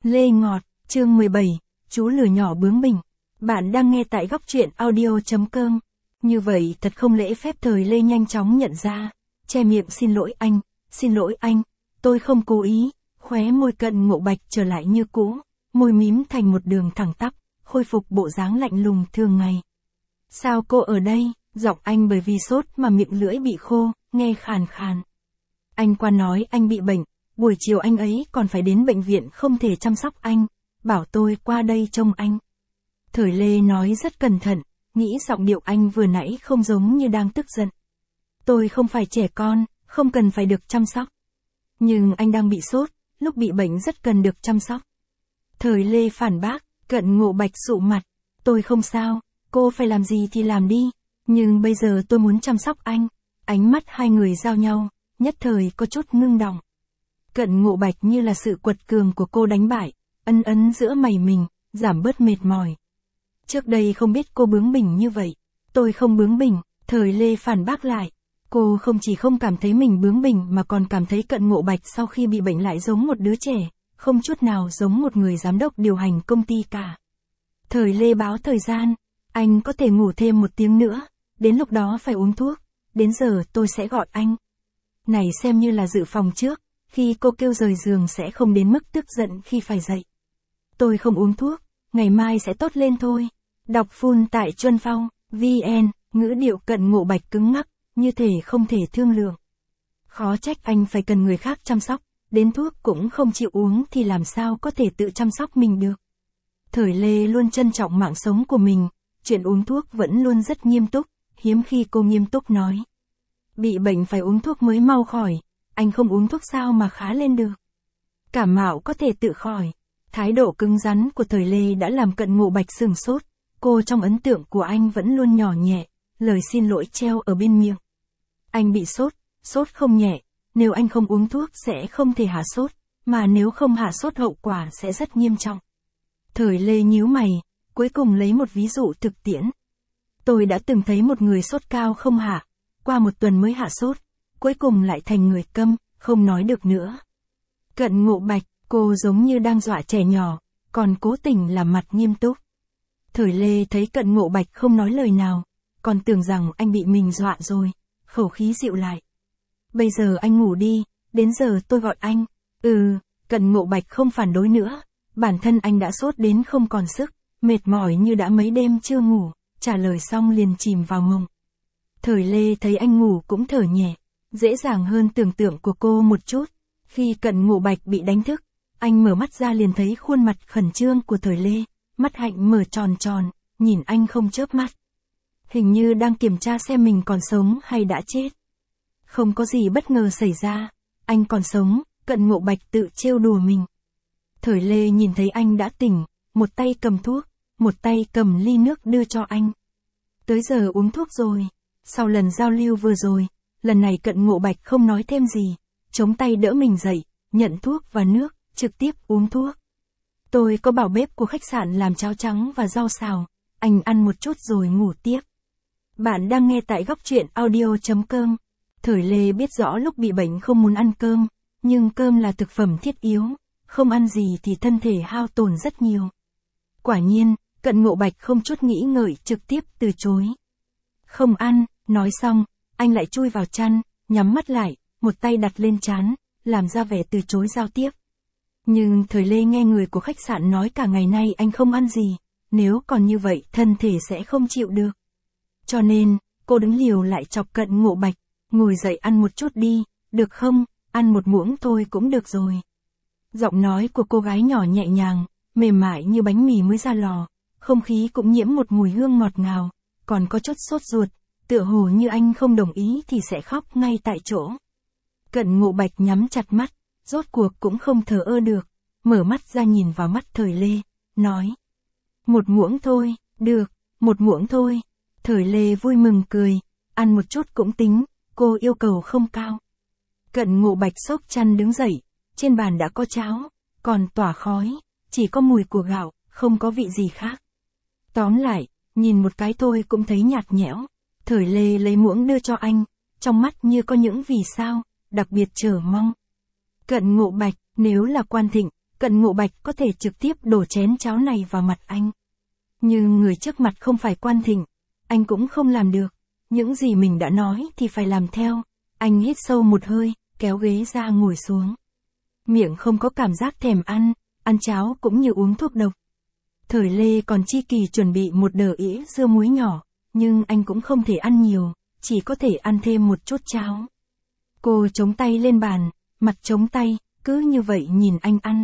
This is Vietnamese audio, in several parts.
Lê Ngọt, chương 17, chú lừa nhỏ bướng bỉnh. Bạn đang nghe tại góc truyện audio.com. Như vậy thật không lễ phép. Thời Lê nhanh chóng nhận ra, che miệng xin lỗi anh, tôi không cố ý, khóe môi Cận Ngộ Bạch trở lại như cũ, môi mím thành một đường thẳng tắp, khôi phục bộ dáng lạnh lùng thường ngày. Sao cô ở đây? Giọng anh bởi vì sốt mà miệng lưỡi bị khô, nghe khàn khàn. Anh qua nói anh bị bệnh, buổi chiều anh ấy còn phải đến bệnh viện không thể chăm sóc anh, bảo tôi qua đây trông anh. Thời Lê nói rất cẩn thận, nghĩ giọng điệu anh vừa nãy không giống như đang tức giận. Tôi không phải trẻ con, không cần phải được chăm sóc. Nhưng anh đang bị sốt, lúc bị bệnh rất cần được chăm sóc. Thời Lê phản bác, Cận Ngộ Bạch sụ mặt. Tôi không sao, cô phải làm gì thì làm đi, nhưng bây giờ tôi muốn chăm sóc anh. Ánh mắt hai người giao nhau, nhất thời có chút ngưng đọng. Cận Ngộ Bạch như là sự quật cường của cô đánh bại, ấn giữa mày mình, giảm bớt mệt mỏi. Trước đây không biết cô bướng bỉnh như vậy. Tôi không bướng bỉnh, Thời Lê phản bác lại. Cô không chỉ không cảm thấy mình bướng bỉnh mà còn cảm thấy Cận Ngộ Bạch sau khi bị bệnh lại giống một đứa trẻ, không chút nào giống một người giám đốc điều hành công ty cả. Thời Lê báo thời gian, anh có thể ngủ thêm 1 tiếng nữa, đến lúc đó phải uống thuốc, đến giờ tôi sẽ gọi anh. Này xem như là dự phòng trước, khi cô kêu rời giường sẽ không đến mức tức giận khi phải dậy. Tôi không uống thuốc, ngày mai sẽ tốt lên thôi. Đọc full tại Chuân Phong, VN, ngữ điệu Cận Ngộ Bạch cứng ngắc, như thể không thể thương lượng. Khó trách anh phải cần người khác chăm sóc, đến thuốc cũng không chịu uống thì làm sao có thể tự chăm sóc mình được. Thời Lê luôn trân trọng mạng sống của mình, chuyện uống thuốc vẫn luôn rất nghiêm túc, hiếm khi cô nghiêm túc nói. Bị bệnh phải uống thuốc mới mau khỏi, anh không uống thuốc sao mà khá lên được. Cảm mạo có thể tự khỏi. Thái độ cứng rắn của Thời Lê đã làm Cận Ngộ Bạch sửng sốt, cô trong ấn tượng của anh vẫn luôn nhỏ nhẹ, lời xin lỗi treo ở bên miệng. Anh bị sốt không nhẹ, nếu anh không uống thuốc sẽ không thể hạ sốt, mà nếu không hạ sốt hậu quả sẽ rất nghiêm trọng. Thời Lê nhíu mày, cuối cùng lấy một ví dụ thực tiễn. Tôi đã từng thấy một người sốt cao không hạ, qua 1 tuần mới hạ sốt, cuối cùng lại thành người câm, không nói được nữa. Cận Ngộ Bạch, cô giống như đang dọa trẻ nhỏ, còn cố tình làm mặt nghiêm túc. Thời Lê thấy Cận Ngộ Bạch không nói lời nào, còn tưởng rằng anh bị mình dọa rồi, khẩu khí dịu lại. Bây giờ anh ngủ đi, đến giờ tôi gọi anh. Cận Ngộ Bạch không phản đối nữa, bản thân anh đã sốt đến không còn sức, mệt mỏi như đã mấy đêm chưa ngủ, trả lời xong liền chìm vào mộng. Thời Lê thấy anh ngủ cũng thở nhẹ, dễ dàng hơn tưởng tượng của cô một chút. Khi Cận Ngộ Bạch bị đánh thức, anh mở mắt ra liền thấy khuôn mặt khẩn trương của Thời Lê, mắt hạnh mở tròn tròn, nhìn anh không chớp mắt. Hình như đang kiểm tra xem mình còn sống hay đã chết. Không có gì bất ngờ xảy ra, anh còn sống, Cận Ngộ Bạch tự trêu đùa mình. Thời Lê nhìn thấy anh đã tỉnh, một tay cầm thuốc, một tay cầm ly nước đưa cho anh. Tới giờ uống thuốc rồi. Sau lần giao lưu vừa rồi, lần này Cận Ngộ Bạch không nói thêm gì, chống tay đỡ mình dậy, nhận thuốc và nước, trực tiếp uống thuốc. Tôi có bảo bếp của khách sạn làm cháo trắng và rau xào, anh ăn một chút rồi ngủ tiếp. Bạn đang nghe tại góc truyện audio.com. Thời Lê biết rõ lúc bị bệnh không muốn ăn cơm, nhưng cơm là thực phẩm thiết yếu, không ăn gì thì thân thể hao tổn rất nhiều. Quả nhiên, Cận Ngộ Bạch không chút nghĩ ngợi trực tiếp từ chối. Không ăn, nói xong, anh lại chui vào chăn, nhắm mắt lại, một tay đặt lên trán, làm ra vẻ từ chối giao tiếp. Nhưng Thời Lê nghe người của khách sạn nói cả ngày nay anh không ăn gì, nếu còn như vậy thân thể sẽ không chịu được. Cho nên, cô đứng liều lại chọc Cận Ngộ Bạch, ngồi dậy ăn một chút đi, được không, ăn 1 muỗng thôi cũng được rồi. Giọng nói của cô gái nhỏ nhẹ nhàng, mềm mại như bánh mì mới ra lò, không khí cũng nhiễm một mùi hương ngọt ngào, còn có chút sốt ruột, tựa hồ như anh không đồng ý thì sẽ khóc ngay tại chỗ. Cận Ngộ Bạch nhắm chặt mắt, rốt cuộc cũng không thờ ơ được, mở mắt ra nhìn vào mắt Thời Lê, nói. 1 muỗng thôi, được, 1 muỗng thôi. Thời Lê vui mừng cười, ăn một chút cũng tính, cô yêu cầu không cao. Cận Ngộ Bạch xốc chăn đứng dậy, trên bàn đã có cháo, còn tỏa khói, chỉ có mùi của gạo, không có vị gì khác. Tóm lại, nhìn một cái thôi cũng thấy nhạt nhẽo. Thời Lê lấy muỗng đưa cho anh, trong mắt như có những vì sao, đặc biệt chờ mong. Cận Ngộ Bạch, nếu là Quan Thịnh, Cận Ngộ Bạch có thể trực tiếp đổ chén cháo này vào mặt anh. Nhưng người trước mặt không phải Quan Thịnh, anh cũng không làm được. Những gì mình đã nói thì phải làm theo. Anh hít sâu một hơi, kéo ghế ra ngồi xuống. Miệng không có cảm giác thèm ăn cháo cũng như uống thuốc độc. Thời Lê còn chi kỳ chuẩn bị một đờ ĩa dưa muối nhỏ, nhưng anh cũng không thể ăn nhiều, chỉ có thể ăn thêm một chút cháo. Cô chống tay lên bàn, mặt chống tay, cứ như vậy nhìn anh ăn.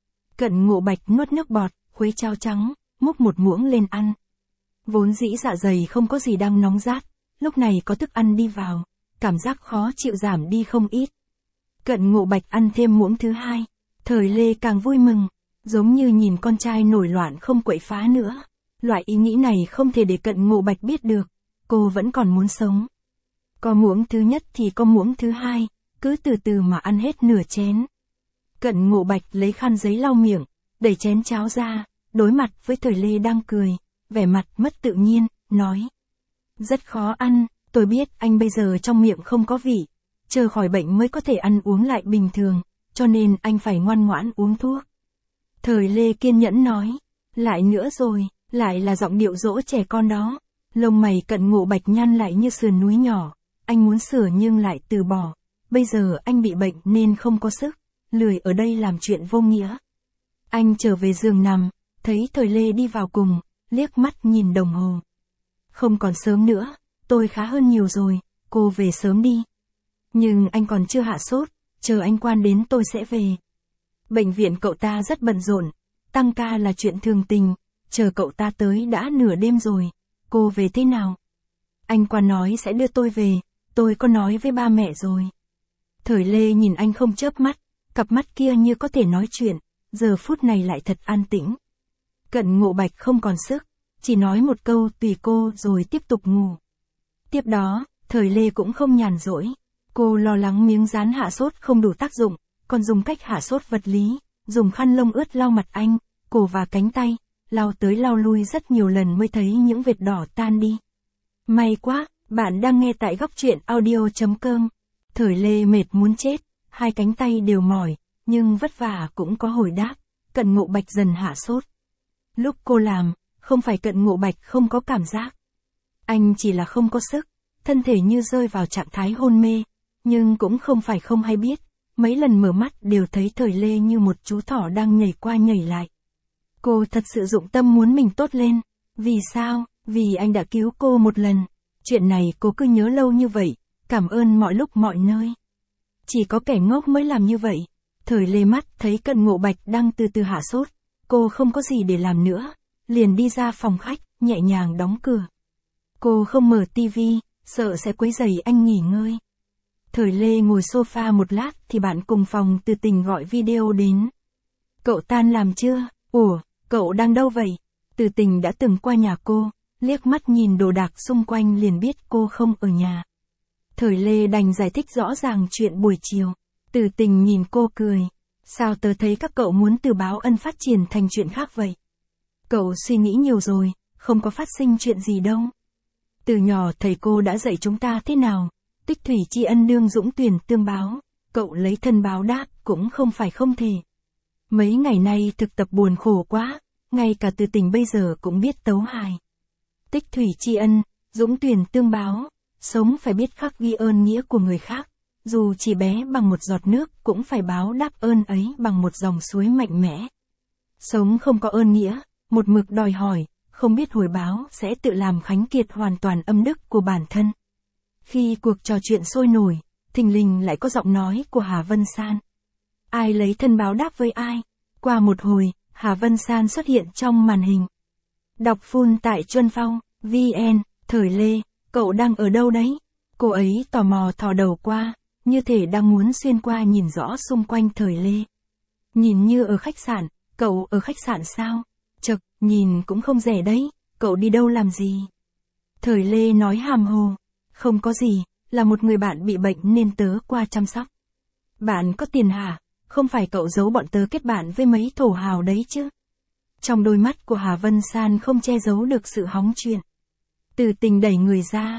Cận Ngộ Bạch nuốt nước bọt, khuấy cháo trắng, múc một muỗng lên ăn. Vốn dĩ dạ dày không có gì đang nóng rát, lúc này có thức ăn đi vào, cảm giác khó chịu giảm đi không ít. Cận Ngộ Bạch ăn thêm muỗng thứ hai, Thời Lê càng vui mừng, giống như nhìn con trai nổi loạn không quậy phá nữa. Loại ý nghĩ này không thể để Cận Ngộ Bạch biết được, cô vẫn còn muốn sống. Có muỗng thứ nhất thì có muỗng thứ hai, cứ từ từ mà ăn hết nửa chén. Cận Ngộ Bạch lấy khăn giấy lau miệng, đẩy chén cháo ra, đối mặt với Thời Lê đang cười, vẻ mặt mất tự nhiên, nói. Rất khó ăn, tôi biết anh bây giờ trong miệng không có vị, chờ khỏi bệnh mới có thể ăn uống lại bình thường, cho nên anh phải ngoan ngoãn uống thuốc. Thời Lê kiên nhẫn nói, lại nữa rồi, lại là giọng điệu dỗ trẻ con đó. Lông mày Cận Ngộ Bạch nhăn lại như sườn núi nhỏ, anh muốn sửa nhưng lại từ bỏ. Bây giờ anh bị bệnh nên không có sức, lười ở đây làm chuyện vô nghĩa. Anh trở về giường nằm, thấy Thời Lê đi vào cùng, liếc mắt nhìn đồng hồ. Không còn sớm nữa, tôi khá hơn nhiều rồi, cô về sớm đi. Nhưng anh còn chưa hạ sốt, chờ anh Quan đến tôi sẽ về. Bệnh viện cậu ta rất bận rộn, tăng ca là chuyện thường tình, chờ cậu ta tới đã nửa đêm rồi, cô về thế nào? Anh Quan nói sẽ đưa tôi về, tôi có nói với ba mẹ rồi. Thời Lê nhìn anh không chớp mắt, cặp mắt kia như có thể nói chuyện, giờ phút này lại thật an tĩnh. Cận Ngộ Bạch không còn sức, chỉ nói một câu tùy cô rồi tiếp tục ngủ. Tiếp đó, Thời Lê cũng không nhàn rỗi. Cô lo lắng miếng dán hạ sốt không đủ tác dụng, còn dùng cách hạ sốt vật lý, dùng khăn lông ướt lau mặt anh, cổ và cánh tay, lau tới lau lui rất nhiều lần mới thấy những vệt đỏ tan đi. May quá, bạn đang nghe tại góc truyện audio.com. Thời Lê mệt muốn chết, hai cánh tay đều mỏi, nhưng vất vả cũng có hồi đáp. Cận Ngộ Bạch dần hạ sốt. Lúc cô làm, không phải Cận Ngộ Bạch không có cảm giác. Anh chỉ là không có sức, thân thể như rơi vào trạng thái hôn mê, nhưng cũng không phải không hay biết. Mấy lần mở mắt đều thấy Thời Lê như một chú thỏ đang nhảy qua nhảy lại. Cô thật sự dụng tâm muốn mình tốt lên. Vì sao? Vì anh đã cứu cô một lần. Chuyện này cô cứ nhớ lâu như vậy, cảm ơn mọi lúc mọi nơi. Chỉ có kẻ ngốc mới làm như vậy. Thời Lê mắt thấy Cận Ngộ Bạch đang từ từ hạ sốt. Cô không có gì để làm nữa, liền đi ra phòng khách, nhẹ nhàng đóng cửa. Cô không mở tivi, sợ sẽ quấy rầy anh nghỉ ngơi. Thời Lê ngồi sofa một lát thì bạn cùng phòng Từ Tình gọi video đến. Cậu tan làm chưa? Ủa, cậu đang đâu vậy? Từ Tình đã từng qua nhà cô, liếc mắt nhìn đồ đạc xung quanh liền biết cô không ở nhà. Thời Lê đành giải thích rõ ràng chuyện buổi chiều. Từ Tình nhìn cô cười. Sao tớ thấy các cậu muốn từ báo ân phát triển thành chuyện khác vậy? Cậu suy nghĩ nhiều rồi, không có phát sinh chuyện gì đâu. Từ nhỏ thầy cô đã dạy chúng ta thế nào? Tích thủy tri ân đương dũng tuyển tương báo. Cậu lấy thân báo đáp cũng không phải không thể. Mấy ngày nay thực tập buồn khổ quá, ngay cả Từ Tình bây giờ cũng biết tấu hài. Tích thủy tri ân, dũng tuyển tương báo. Sống phải biết khắc ghi ơn nghĩa của người khác. Dù chỉ bé bằng một giọt nước cũng phải báo đáp ơn ấy bằng một dòng suối mạnh mẽ. Sống không có ơn nghĩa, một mực đòi hỏi, không biết hồi báo sẽ tự làm khánh kiệt hoàn toàn âm đức của bản thân. Khi cuộc trò chuyện sôi nổi, thình lình lại có giọng nói của Hà Vân San. Ai lấy thân báo đáp với ai? Qua một hồi, Hà Vân San xuất hiện trong màn hình. Đọc full tại Chuân Phong, VN, Thời Lê, cậu đang ở đâu đấy? Cô ấy tò mò thò đầu qua, như thể đang muốn xuyên qua nhìn rõ xung quanh Thời Lê. Nhìn như ở khách sạn, cậu ở khách sạn sao? Chậc, nhìn cũng không rẻ đấy, cậu đi đâu làm gì? Thời Lê nói hàm hồ, không có gì, là một người bạn bị bệnh nên tớ qua chăm sóc. Bạn có tiền hả? Không phải cậu giấu bọn tớ kết bạn với mấy thổ hào đấy chứ? Trong đôi mắt của Hà Vân San không che giấu được sự hóng chuyện. Từ Tình đẩy người ra,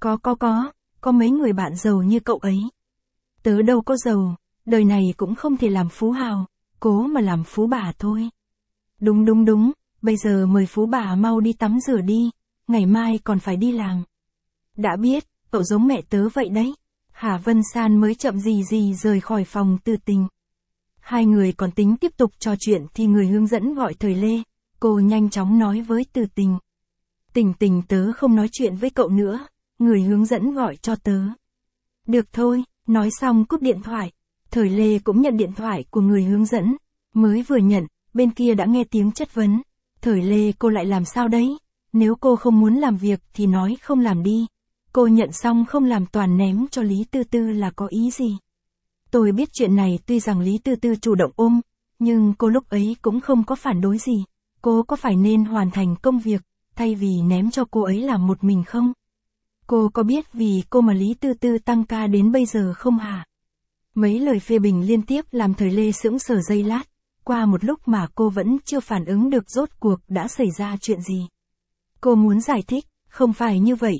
có mấy người bạn giàu như cậu ấy. Tớ đâu có giàu, đời này cũng không thể làm phú hào, cố mà làm phú bà thôi. Đúng, bây giờ mời phú bà mau đi tắm rửa đi, ngày mai còn phải đi làm. Đã biết, cậu giống mẹ tớ vậy đấy. Hà Vân San mới chậm gì rời khỏi phòng Từ Tình. Hai người còn tính tiếp tục trò chuyện thì người hướng dẫn gọi Thời Lê, cô nhanh chóng nói với Từ Tình. Tình tớ không nói chuyện với cậu nữa, người hướng dẫn gọi cho tớ. Được thôi, nói xong cúp điện thoại. Thời Lê cũng nhận điện thoại của người hướng dẫn, mới vừa nhận, bên kia đã nghe tiếng chất vấn. Thời Lê cô lại làm sao đấy? Nếu cô không muốn làm việc thì nói không làm đi. Cô nhận xong không làm toàn ném cho Lý Tư Tư là có ý gì? Tôi biết chuyện này tuy rằng Lý Tư Tư chủ động ôm, nhưng cô lúc ấy cũng không có phản đối gì. Cô có phải nên hoàn thành công việc, thay vì ném cho cô ấy làm một mình không? Cô có biết vì cô mà Lý Tư Tư tăng ca đến bây giờ không hả? Mấy lời phê bình liên tiếp làm Thời Lê sững sờ giây lát, qua một lúc mà cô vẫn chưa phản ứng được rốt cuộc đã xảy ra chuyện gì. Cô muốn giải thích, không phải như vậy,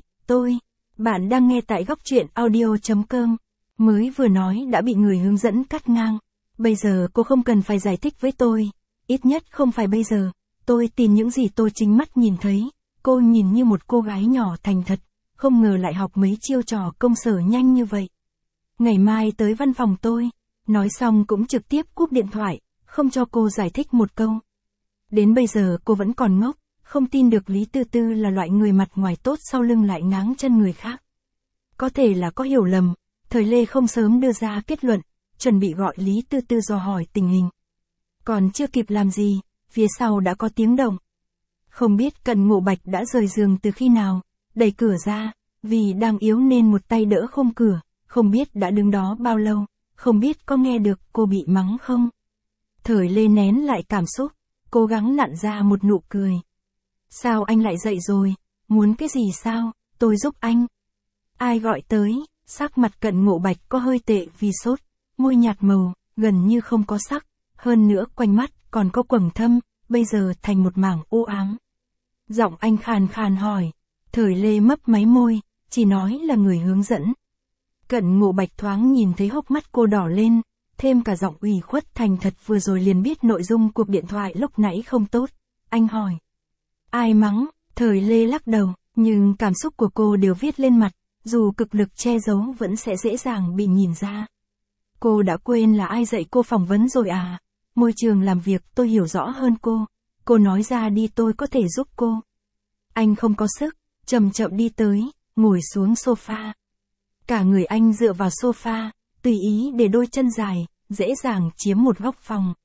bạn đang nghe tại góc truyện audio.com, mới vừa nói đã bị người hướng dẫn cắt ngang, bây giờ cô không cần phải giải thích với tôi, ít nhất không phải bây giờ, tôi tin những gì tôi chính mắt nhìn thấy, cô nhìn như một cô gái nhỏ thành thật, không ngờ lại học mấy chiêu trò công sở nhanh như vậy. Ngày mai tới văn phòng tôi, nói xong cũng trực tiếp cúp điện thoại, không cho cô giải thích một câu. Đến bây giờ cô vẫn còn ngốc, không tin được Lý Tư Tư là loại người mặt ngoài tốt sau lưng lại ngáng chân người khác. Có thể là có hiểu lầm, Thời Lê không sớm đưa ra kết luận, chuẩn bị gọi Lý Tư Tư dò hỏi tình hình. Còn chưa kịp làm gì, phía sau đã có tiếng động. Không biết Cận Ngộ Bạch đã rời giường từ khi nào, đẩy cửa ra, vì đang yếu nên một tay đỡ khung cửa, không biết đã đứng đó bao lâu, không biết có nghe được cô bị mắng không. Thời Lê nén lại cảm xúc, cố gắng nặn ra một nụ cười. Sao anh lại dậy rồi, muốn cái gì sao, tôi giúp anh. Ai gọi tới, sắc mặt Cận Ngộ Bạch có hơi tệ vì sốt, môi nhạt màu, gần như không có sắc, hơn nữa quanh mắt còn có quầng thâm, bây giờ thành một mảng u ám. Giọng anh khàn khàn hỏi, Thời Lê mấp máy môi, chỉ nói là người hướng dẫn. Cận Ngộ Bạch thoáng nhìn thấy hốc mắt cô đỏ lên, thêm cả giọng ủy khuất thành thật vừa rồi liền biết nội dung cuộc điện thoại lúc nãy không tốt. Anh hỏi, ai mắng? Thời Lê lắc đầu, nhưng cảm xúc của cô đều viết lên mặt, dù cực lực che giấu vẫn sẽ dễ dàng bị nhìn ra. Cô đã quên là ai dạy cô phỏng vấn rồi à? Môi trường làm việc tôi hiểu rõ hơn cô nói ra đi tôi có thể giúp cô. Anh không có sức, chậm chậm đi tới, ngồi xuống sofa. Cả người anh dựa vào sofa, tùy ý để đôi chân dài, dễ dàng chiếm một góc phòng.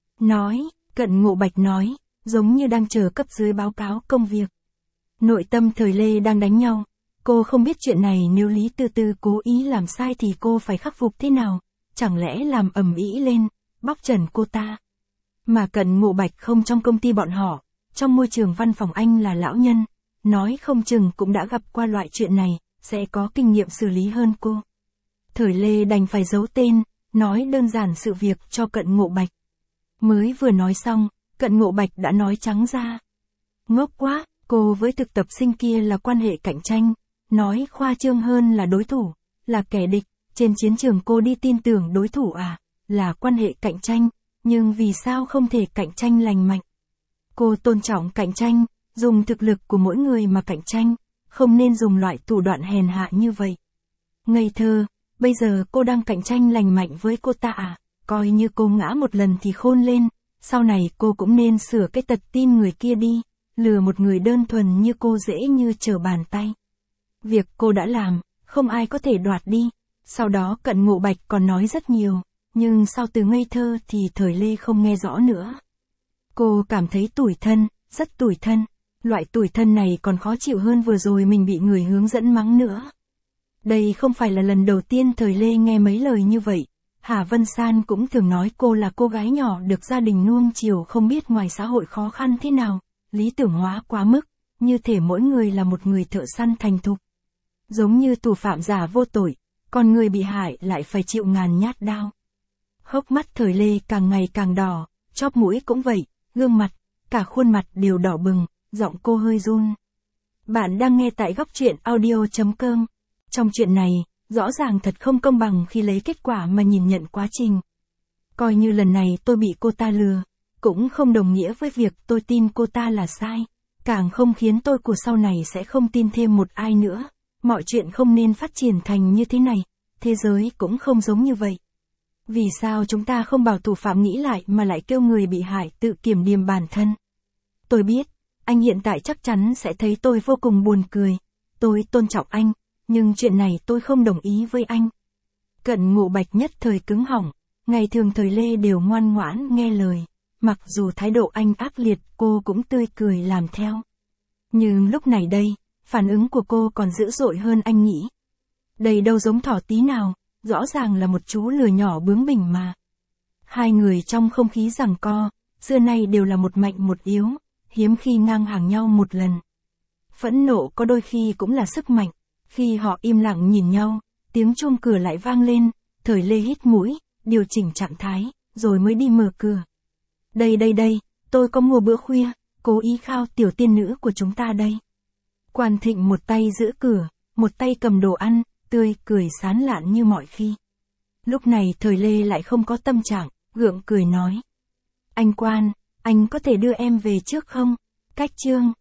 Cận Ngộ Bạch nói, giống như đang chờ cấp dưới báo cáo công việc. Nội tâm Thời Lê đang đánh nhau, cô không biết chuyện này nếu Lý Tư Tư cố ý làm sai thì cô phải khắc phục thế nào, chẳng lẽ làm ầm ĩ lên, bóc trần cô ta. Mà Cận Ngộ Bạch không trong công ty bọn họ, trong môi trường văn phòng anh là lão nhân, nói không chừng cũng đã gặp qua loại chuyện này, sẽ có kinh nghiệm xử lý hơn cô. Thời Lê đành phải giấu tên, nói đơn giản sự việc cho Cận Ngộ Bạch. Mới vừa nói xong, Cận Ngộ Bạch đã nói trắng ra. Ngốc quá, cô với thực tập sinh kia là quan hệ cạnh tranh, nói khoa trương hơn là đối thủ, là kẻ địch, trên chiến trường cô đi tin tưởng đối thủ à, là quan hệ cạnh tranh, nhưng vì sao không thể cạnh tranh lành mạnh? Cô tôn trọng cạnh tranh, dùng thực lực của mỗi người mà cạnh tranh, không nên dùng loại thủ đoạn hèn hạ như vậy. Ngây thơ, bây giờ cô đang cạnh tranh lành mạnh với cô ta à, coi như cô ngã một lần thì khôn lên, sau này cô cũng nên sửa cái tật tin người kia đi, lừa một người đơn thuần như cô dễ như trở bàn tay. Việc cô đã làm, không ai có thể đoạt đi, sau đó Cận Ngộ Bạch còn nói rất nhiều, nhưng sau từ ngây thơ thì Thời Lê không nghe rõ nữa. Cô cảm thấy tủi thân, rất tủi thân, loại tủi thân này còn khó chịu hơn vừa rồi mình bị người hướng dẫn mắng nữa. Đây không phải là lần đầu tiên Thời Lê nghe mấy lời như vậy, Hà Vân San cũng thường nói cô là cô gái nhỏ được gia đình nuông chiều không biết ngoài xã hội khó khăn thế nào, lý tưởng hóa quá mức, như thể mỗi người là một người thợ săn thành thục. Giống như thủ phạm giả vô tội, còn người bị hại lại phải chịu ngàn nhát đao. Hốc mắt Thời Lê càng ngày càng đỏ, chóp mũi cũng vậy, gương mặt, cả khuôn mặt đều đỏ bừng, giọng cô hơi run. Bạn đang nghe tại góc truyện audio.com. Trong chuyện này, rõ ràng thật không công bằng khi lấy kết quả mà nhìn nhận quá trình. Coi như lần này tôi bị cô ta lừa, cũng không đồng nghĩa với việc tôi tin cô ta là sai. Càng không khiến tôi của sau này sẽ không tin thêm một ai nữa. Mọi chuyện không nên phát triển thành như thế này, thế giới cũng không giống như vậy. Vì sao chúng ta không bảo thủ phạm nghĩ lại mà lại kêu người bị hại tự kiểm điểm bản thân? Tôi biết, anh hiện tại chắc chắn sẽ thấy tôi vô cùng buồn cười. Tôi tôn trọng anh, nhưng chuyện này tôi không đồng ý với anh. Cận Ngộ Bạch nhất thời cứng họng, ngày thường Thời Lê đều ngoan ngoãn nghe lời. Mặc dù thái độ anh ác liệt, cô cũng tươi cười làm theo. Nhưng lúc này đây, phản ứng của cô còn dữ dội hơn anh nghĩ. Đây đâu giống thỏ tí nào, rõ ràng là một chú lừa nhỏ bướng bỉnh mà. Hai người trong không khí giằng co, xưa nay đều là một mạnh một yếu, hiếm khi ngang hàng nhau một lần. Phẫn nộ có đôi khi cũng là sức mạnh, khi họ im lặng nhìn nhau, tiếng chuông cửa lại vang lên, Thời Lê hít mũi, điều chỉnh trạng thái, rồi mới đi mở cửa. Đây, tôi có mua bữa khuya, cố ý khao tiểu tiên nữ của chúng ta đây. Quan Thịnh một tay giữ cửa, một tay cầm đồ ăn, tươi cười sán lạn như mọi khi. Lúc này Thời Lê lại không có tâm trạng, gượng cười nói. Anh Quan, anh có thể đưa em về trước không? Cách Trương,